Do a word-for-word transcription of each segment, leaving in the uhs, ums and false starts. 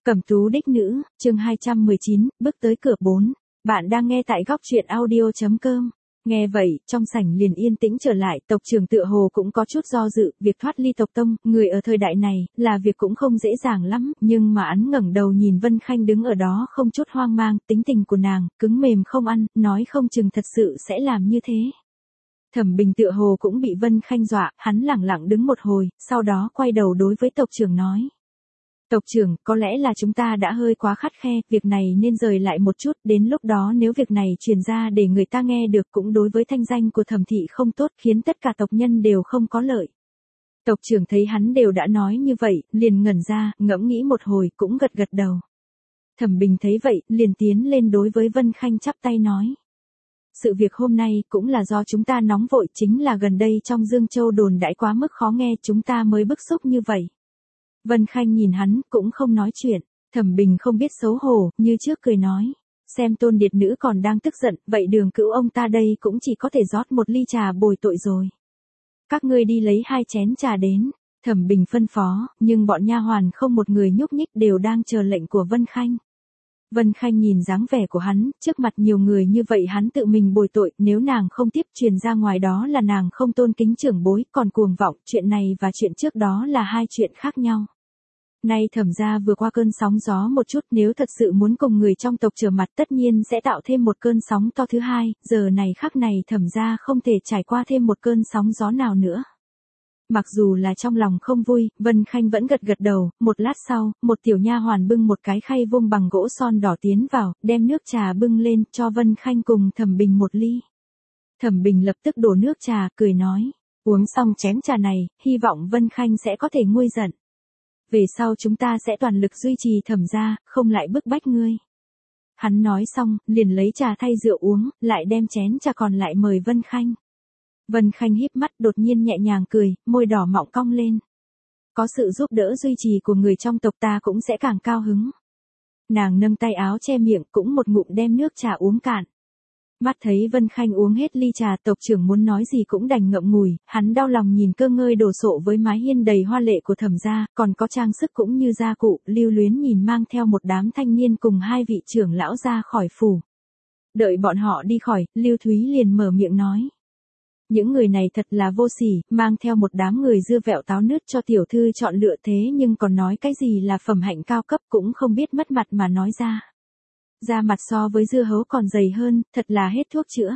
Cẩm tú đích nữ, chương hai trăm mười chín, bước tới cửa bốn. Bạn đang nghe tại góc truyện audio chấm com. Nghe vậy, trong sảnh liền yên tĩnh trở lại, tộc trưởng tựa hồ cũng có chút do dự, việc thoát ly tộc tông, người ở thời đại này, là việc cũng không dễ dàng lắm, nhưng mà hắn ngẩng đầu nhìn Vân Khanh đứng ở đó không chút hoang mang, tính tình của nàng, cứng mềm không ăn, nói không chừng thật sự sẽ làm như thế. Thẩm Bình tựa hồ cũng bị Vân Khanh dọa, hắn lẳng lặng đứng một hồi, sau đó quay đầu đối với tộc trưởng nói. Tộc trưởng, có lẽ là chúng ta đã hơi quá khắt khe, việc này nên rời lại một chút, đến lúc đó nếu việc này truyền ra để người ta nghe được cũng đối với thanh danh của Thẩm thị không tốt, khiến tất cả tộc nhân đều không có lợi. Tộc trưởng thấy hắn đều đã nói như vậy, liền ngẩn ra, ngẫm nghĩ một hồi, cũng gật gật đầu. Thẩm Bình thấy vậy, liền tiến lên đối với Vân Khanh chắp tay nói. Sự việc hôm nay cũng là do chúng ta nóng vội, chính là gần đây trong Dương Châu đồn đãi quá mức khó nghe, chúng ta mới bức xúc như vậy. Vân Khanh nhìn hắn, cũng không nói chuyện. Thẩm Bình không biết xấu hổ, như trước cười nói. Xem Tôn Điệt nữ còn đang tức giận, vậy Đường Cữu ông ta đây cũng chỉ có thể rót một ly trà bồi tội rồi. Các ngươi đi lấy hai chén trà đến. Thẩm Bình phân phó, nhưng bọn nha hoàn không một người nhúc nhích, đều đang chờ lệnh của Vân Khanh. Vân Khanh nhìn dáng vẻ của hắn, trước mặt nhiều người như vậy hắn tự mình bồi tội, nếu nàng không tiếp truyền ra ngoài đó là nàng không tôn kính trưởng bối, còn cuồng vọng, chuyện này và chuyện trước đó là hai chuyện khác nhau. Nay Thẩm gia vừa qua cơn sóng gió một chút, nếu thật sự muốn cùng người trong tộc trở mặt tất nhiên sẽ tạo thêm một cơn sóng to thứ hai, giờ này khắc này Thẩm gia không thể trải qua thêm một cơn sóng gió nào nữa. Mặc dù là trong lòng không vui, Vân Khanh vẫn gật gật đầu, một lát sau, một tiểu nha hoàn bưng một cái khay vuông bằng gỗ son đỏ tiến vào, đem nước trà bưng lên, cho Vân Khanh cùng Thẩm Bình một ly. Thẩm Bình lập tức đổ nước trà, cười nói, uống xong chén trà này, hy vọng Vân Khanh sẽ có thể nguôi giận. Về sau chúng ta sẽ toàn lực duy trì Thẩm gia, không lại bức bách ngươi. Hắn nói xong, liền lấy trà thay rượu uống, lại đem chén trà còn lại mời Vân Khanh. Vân Khanh híp mắt đột nhiên nhẹ nhàng cười, môi đỏ mọng cong lên. Có sự giúp đỡ duy trì của người trong tộc ta cũng sẽ càng cao hứng. Nàng nâng tay áo che miệng cũng một ngụm đem nước trà uống cạn. Mắt thấy Vân Khanh uống hết ly trà, tộc trưởng muốn nói gì cũng đành ngậm ngùi, hắn đau lòng nhìn cơ ngơi đồ sộ với mái hiên đầy hoa lệ của Thẩm gia, còn có trang sức cũng như gia cụ, lưu luyến nhìn mang theo một đám thanh niên cùng hai vị trưởng lão ra khỏi phủ. Đợi bọn họ đi khỏi, Lưu Thúy liền mở miệng nói. Những người này thật là vô sỉ, mang theo một đám người dưa vẹo táo nứt cho tiểu thư chọn lựa thế nhưng còn nói cái gì là phẩm hạnh cao cấp cũng không biết mất mặt mà nói ra. Da mặt so với dưa hấu còn dày hơn, thật là hết thuốc chữa.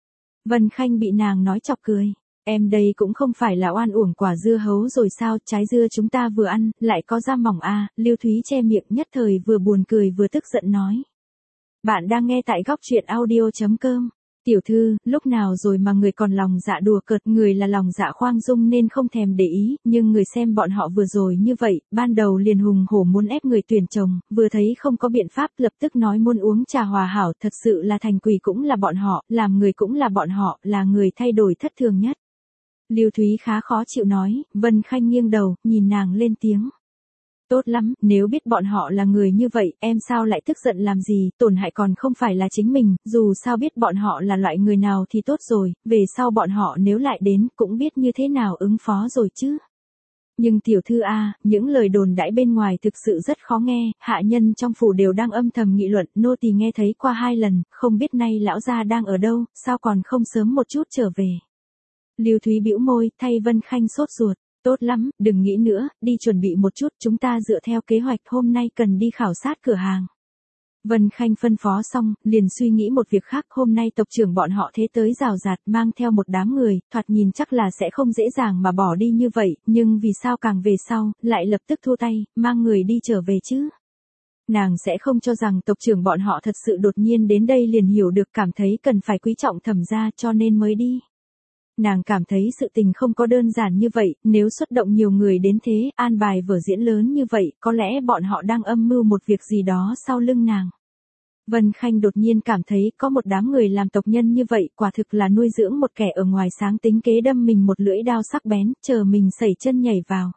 Vân Khanh bị nàng nói chọc cười. Em đây cũng không phải là oan uổng quả dưa hấu rồi sao, trái dưa chúng ta vừa ăn, lại có da mỏng à, Lưu Thúy che miệng nhất thời vừa buồn cười vừa tức giận nói. Bạn đang nghe tại góc truyện audio chấm com. Tiểu thư, lúc nào rồi mà người còn lòng dạ đùa cợt, người là lòng dạ khoang dung nên không thèm để ý, nhưng người xem bọn họ vừa rồi như vậy, ban đầu liền hùng hổ muốn ép người tuyển chồng, vừa thấy không có biện pháp lập tức nói muốn uống trà hòa hảo, thật sự là thành quỷ cũng là bọn họ, làm người cũng là bọn họ, là người thay đổi thất thường nhất. Lưu Thúy khá khó chịu nói, Vân Khanh nghiêng đầu, nhìn nàng lên tiếng. Tốt lắm, nếu biết bọn họ là người như vậy, em sao lại tức giận làm gì, tổn hại còn không phải là chính mình, dù sao biết bọn họ là loại người nào thì tốt rồi, về sau bọn họ nếu lại đến, cũng biết như thế nào ứng phó rồi chứ. Nhưng tiểu thư a, những lời đồn đãi bên ngoài thực sự rất khó nghe, hạ nhân trong phủ đều đang âm thầm nghị luận, nô tỳ nghe thấy qua hai lần, không biết nay lão gia đang ở đâu, sao còn không sớm một chút trở về. Lưu Thúy bĩu môi, thay Vân Khanh sốt ruột. Tốt lắm, đừng nghĩ nữa, đi chuẩn bị một chút, chúng ta dựa theo kế hoạch hôm nay cần đi khảo sát cửa hàng. Vân Khanh phân phó xong, liền suy nghĩ một việc khác, hôm nay tộc trưởng bọn họ thế tới rào rạt mang theo một đám người, thoạt nhìn chắc là sẽ không dễ dàng mà bỏ đi như vậy, nhưng vì sao càng về sau, lại lập tức thua tay, mang người đi trở về chứ. Nàng sẽ không cho rằng tộc trưởng bọn họ thật sự đột nhiên đến đây liền hiểu được, cảm thấy cần phải quý trọng Thẩm gia cho nên mới đi. Nàng cảm thấy sự tình không có đơn giản như vậy, nếu xuất động nhiều người đến thế, an bài vở diễn lớn như vậy, có lẽ bọn họ đang âm mưu một việc gì đó sau lưng nàng. Vân Khanh đột nhiên cảm thấy có một đám người làm tộc nhân như vậy, quả thực là nuôi dưỡng một kẻ ở ngoài sáng tính kế đâm mình một lưỡi đao sắc bén, chờ mình sẩy chân nhảy vào.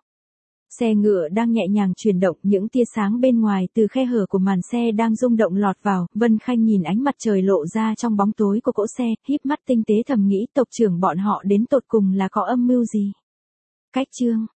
Xe ngựa đang nhẹ nhàng chuyển động, những tia sáng bên ngoài từ khe hở của màn xe đang rung động lọt vào, Vân Khanh nhìn ánh mặt trời lộ ra trong bóng tối của cỗ xe, híp mắt tinh tế thầm nghĩ tộc trưởng bọn họ đến tột cùng là có âm mưu gì. Cách chương